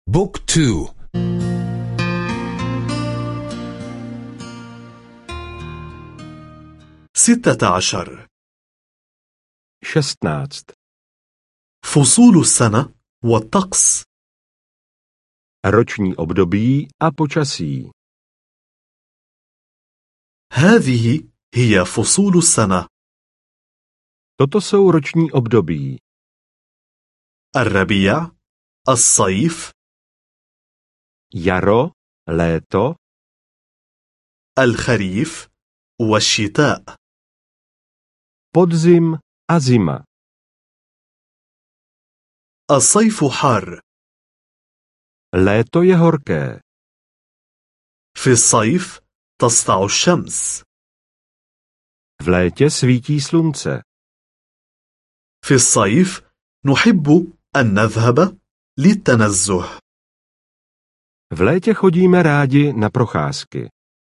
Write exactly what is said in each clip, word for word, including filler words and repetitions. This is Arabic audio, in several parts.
بوك تو. ستة عشر. šestnáct. فصول السنة والطقس. Roční období a počasí. هذه هي فصول السنة. Toto jsou roční období. الربيع، الصيف، Jaro, léto, الخريف والشتاء. podzim a zima. الصيف حار. Léto je horké. في الصيف تسطع الشمس. V létě svítí slunce. في الصيف نحب أن نذهب للتنزه. V létě chodíme rádi na procházky.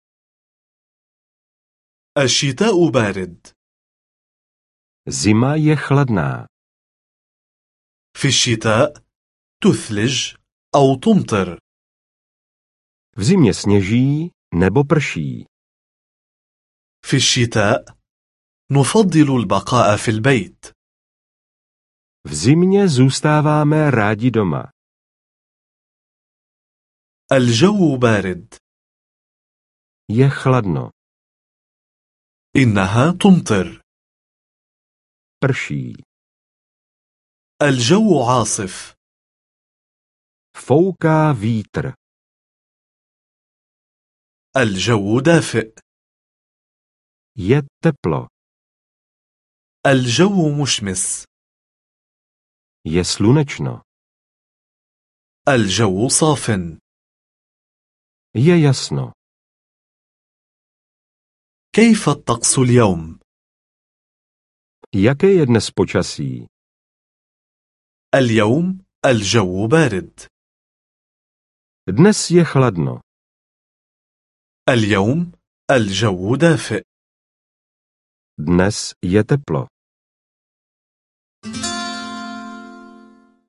الشتاء بارد. Zima je chladná. في الشتاء تثلج أو تمطر. V zimě sněží nebo prší. في الشتاء نفضل البقاء في البيت. V zimě zůstáváme rádi doma. الجو بارد. Je chladno. إنها تمطر. Prší. الجو عاصف. Fouká vítr. الجو دافئ. Je teplo. الجو مشمس. Je slunečno. الجو صاف. Je jasno. كيف الطقس اليوم؟ Jaké je dnes počasí? اليوم الجو بارد. Dnes je chladno. اليوم الجو دافئ. Dnes je teplo.